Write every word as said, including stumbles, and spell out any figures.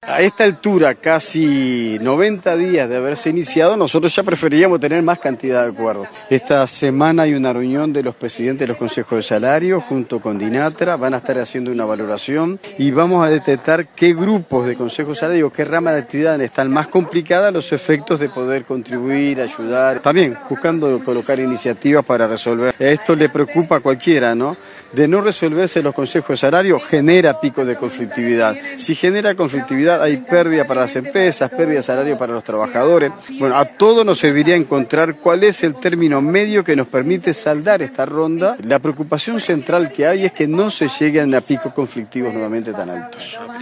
A esta altura, casi noventa días de haberse iniciado, nosotros ya preferíamos tener más cantidad de acuerdos. Esta semana hay una reunión de los presidentes de los consejos de salario junto con DINATRA, van a estar haciendo una valoración y vamos a detectar qué grupos de consejos de salario, qué rama de actividad están más complicadas, los efectos de poder contribuir, ayudar, también buscando colocar iniciativas para resolver. Esto le preocupa a cualquiera, ¿no? De no resolverse los consejos de salario genera pico de conflictividad. Si genera conflictividad hay pérdida para las empresas, pérdida de salario para los trabajadores. Bueno, a todos nos serviría encontrar cuál es el término medio que nos permite saldar esta ronda. La preocupación central que hay es que no se lleguen a picos conflictivos nuevamente tan altos.